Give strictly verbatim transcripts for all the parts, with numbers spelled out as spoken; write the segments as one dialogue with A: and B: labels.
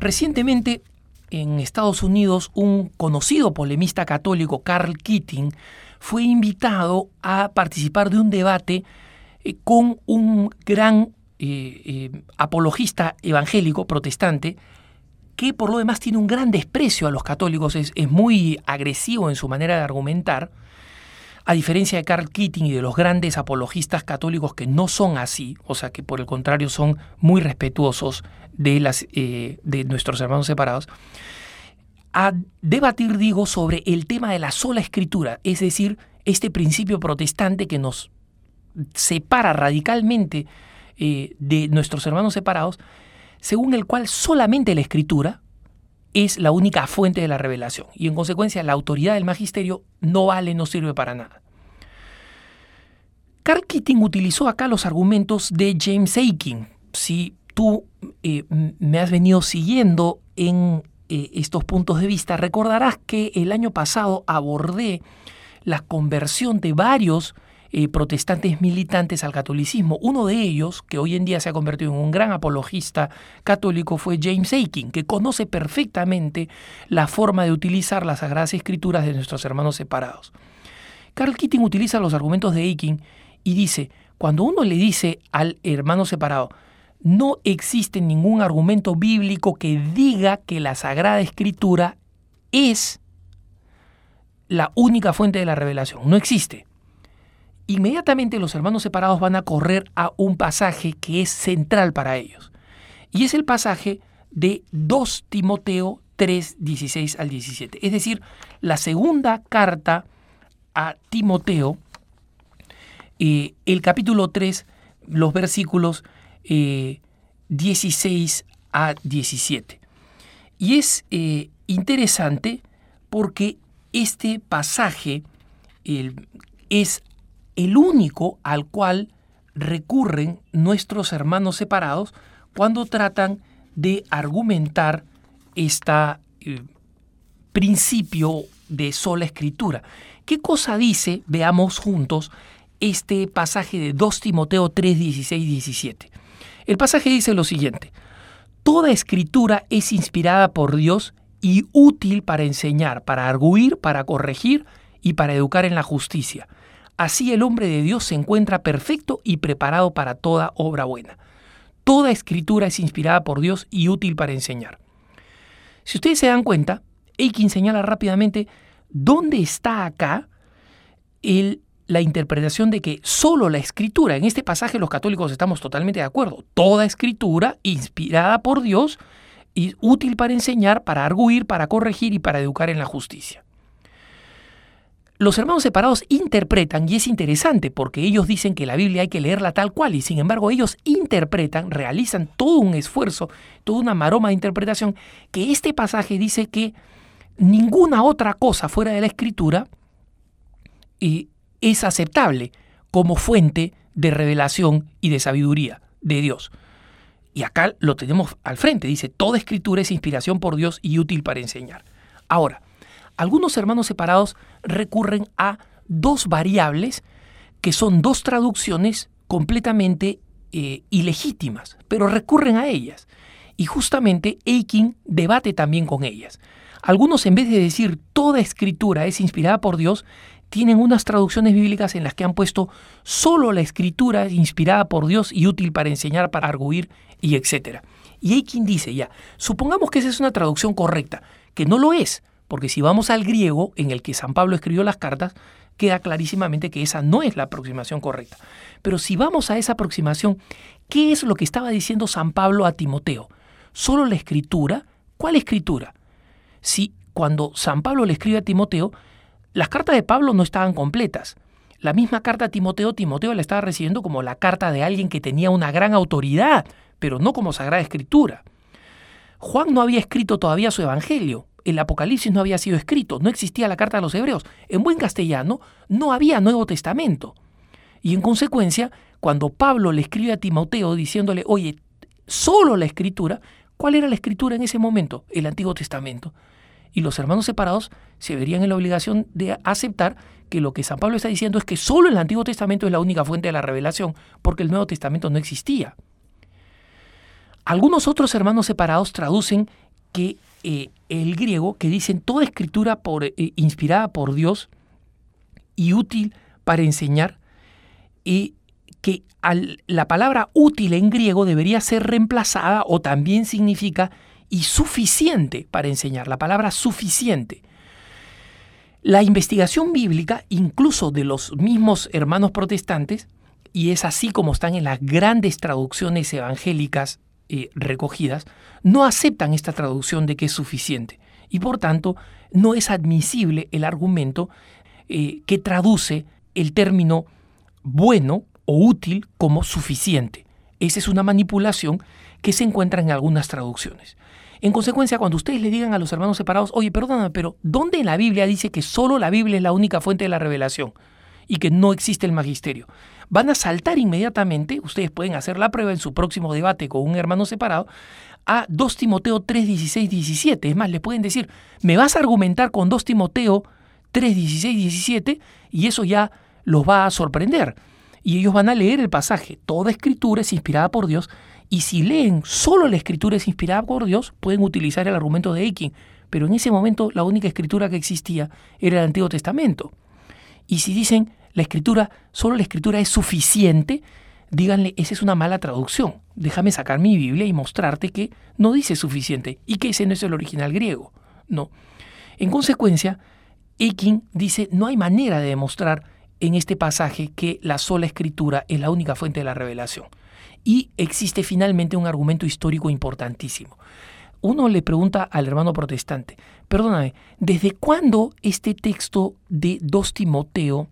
A: Recientemente, en Estados Unidos, un conocido polemista católico, Karl Keating, fue invitado a participar de un debate eh, con un gran eh, eh, apologista evangélico protestante que por lo demás tiene un gran desprecio a los católicos, es, es muy agresivo en su manera de argumentar, a diferencia de Karl Keating y de los grandes apologistas católicos que no son así, o sea que por el contrario son muy respetuosos de, las, eh, de nuestros hermanos separados, a debatir, digo, sobre el tema de la sola escritura, es decir, este principio protestante que nos separa radicalmente eh, de nuestros hermanos separados, según el cual solamente la escritura es la única fuente de la revelación y en consecuencia la autoridad del magisterio no vale, no sirve para nada. Karl Keating utilizó acá los argumentos de James Akin. Si tú eh, me has venido siguiendo en eh, estos puntos de vista, recordarás que el año pasado abordé la conversión de varios Eh, protestantes militantes al catolicismo. Uno de ellos, que hoy en día se ha convertido en un gran apologista católico, fue James Akin, que conoce perfectamente la forma de utilizar las Sagradas Escrituras de nuestros hermanos separados. Karl Keating utiliza los argumentos de Akin y dice, cuando uno le dice al hermano separado, no existe ningún argumento bíblico que diga que la Sagrada Escritura es la única fuente de la revelación. No existe. Inmediatamente los hermanos separados van a correr a un pasaje que es central para ellos. Y es el pasaje de dos Timoteo tres, dieciséis al diecisiete. Es decir, la segunda carta a Timoteo, eh, el capítulo tres, los versículos eh, dieciséis a diecisiete. Y es eh, interesante porque este pasaje el, es el único al cual recurren nuestros hermanos separados cuando tratan de argumentar este eh, principio de sola escritura. ¿Qué cosa dice, veamos juntos, este pasaje de dos Timoteo tres, dieciséis, diecisiete? El pasaje dice lo siguiente: toda escritura es inspirada por Dios y útil para enseñar, para arguir, para corregir y para educar en la justicia. Así el hombre de Dios se encuentra perfecto y preparado para toda obra buena. Toda escritura es inspirada por Dios y útil para enseñar. Si ustedes se dan cuenta, Akin señala rápidamente dónde está acá el, la interpretación de que solo la escritura, en este pasaje los católicos estamos totalmente de acuerdo, toda escritura inspirada por Dios y útil para enseñar, para arguir, para corregir y para educar en la justicia. Los hermanos separados interpretan, y es interesante porque ellos dicen que la Biblia hay que leerla tal cual, y sin embargo ellos interpretan, realizan todo un esfuerzo, toda una maroma de interpretación, que este pasaje dice que ninguna otra cosa fuera de la Escritura eh, es aceptable como fuente de revelación y de sabiduría de Dios. Y acá lo tenemos al frente, dice, toda Escritura es inspiración por Dios y útil para enseñar. Ahora, algunos hermanos separados recurren a dos variables que son dos traducciones completamente eh, ilegítimas, pero recurren a ellas. Y justamente Akin debate también con ellas. Algunos, en vez de decir toda escritura es inspirada por Dios, tienen unas traducciones bíblicas en las que han puesto solo la escritura es inspirada por Dios y útil para enseñar, para arguir y etcétera. Y Akin dice ya, supongamos que esa es una traducción correcta, que no lo es. Porque si vamos al griego en el que San Pablo escribió las cartas, queda clarísimamente que esa no es la aproximación correcta. Pero si vamos a esa aproximación, ¿qué es lo que estaba diciendo San Pablo a Timoteo? ¿Solo la escritura? ¿Cuál escritura? Si cuando San Pablo le escribe a Timoteo, las cartas de Pablo no estaban completas. La misma carta a Timoteo, Timoteo la estaba recibiendo como la carta de alguien que tenía una gran autoridad, pero no como Sagrada Escritura. Juan no había escrito todavía su evangelio. El Apocalipsis no había sido escrito, no existía la carta a los hebreos. En buen castellano, no había Nuevo Testamento. Y en consecuencia, cuando Pablo le escribe a Timoteo diciéndole, oye, solo la Escritura, ¿cuál era la Escritura en ese momento? El Antiguo Testamento. Y los hermanos separados se verían en la obligación de aceptar que lo que San Pablo está diciendo es que solo el Antiguo Testamento es la única fuente de la revelación, porque el Nuevo Testamento no existía. Algunos otros hermanos separados traducen que eh, el griego, que dicen toda escritura por, eh, inspirada por Dios y útil para enseñar, y que al, la palabra útil en griego debería ser reemplazada o también significa y suficiente para enseñar, la palabra suficiente. La investigación bíblica, incluso de los mismos hermanos protestantes, y es así como están en las grandes traducciones evangélicas eh, recogidas, no aceptan esta traducción de que es suficiente. Y por tanto, no es admisible el argumento eh, que traduce el término bueno o útil como suficiente. Esa es una manipulación que se encuentra en algunas traducciones. En consecuencia, cuando ustedes le digan a los hermanos separados, oye, perdóname, pero ¿dónde en la Biblia dice que solo la Biblia es la única fuente de la revelación y que no existe el magisterio? Van a saltar inmediatamente, ustedes pueden hacer la prueba en su próximo debate con un hermano separado, a dos Timoteo tres, dieciséis, diecisiete. Es más, le pueden decir, me vas a argumentar con dos Timoteo tres, dieciséis, diecisiete, y eso ya los va a sorprender. Y ellos van a leer el pasaje. Toda escritura es inspirada por Dios, y si leen solo la escritura es inspirada por Dios, pueden utilizar el argumento de Aiken. Pero en ese momento la única escritura que existía era el Antiguo Testamento. Y si dicen la escritura, solo la escritura es suficiente, díganle, esa es una mala traducción. Déjame sacar mi Biblia y mostrarte que no dice suficiente y que ese no es el original griego. No. En consecuencia, Aiken dice, no hay manera de demostrar en este pasaje que la sola escritura es la única fuente de la revelación. Y existe finalmente un argumento histórico importantísimo. Uno le pregunta al hermano protestante, perdóname, ¿desde cuándo este texto de dos Timoteo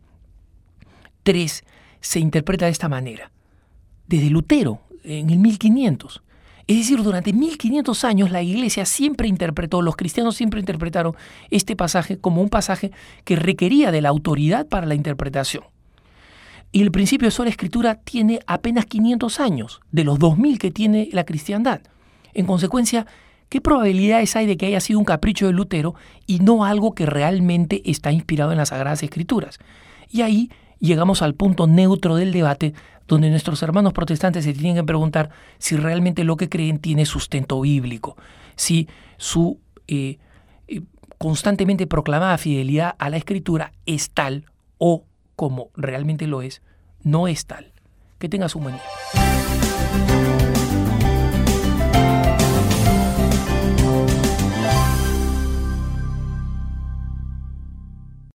A: tres se interpreta de esta manera? Desde Lutero, en el mil quinientos. Es decir, durante mil quinientos años la Iglesia siempre interpretó, los cristianos siempre interpretaron este pasaje como un pasaje que requería de la autoridad para la interpretación. Y el principio de sola escritura tiene apenas quinientos años, de los dos mil que tiene la cristiandad. En consecuencia, ¿qué probabilidades hay de que haya sido un capricho de Lutero y no algo que realmente está inspirado en las Sagradas Escrituras? Y ahí llegamos al punto neutro del debate, donde nuestros hermanos protestantes se tienen que preguntar si realmente lo que creen tiene sustento bíblico, si su eh, eh, constantemente proclamada fidelidad a la Escritura es tal o, como realmente lo es, no es tal. Que tengas un buen día.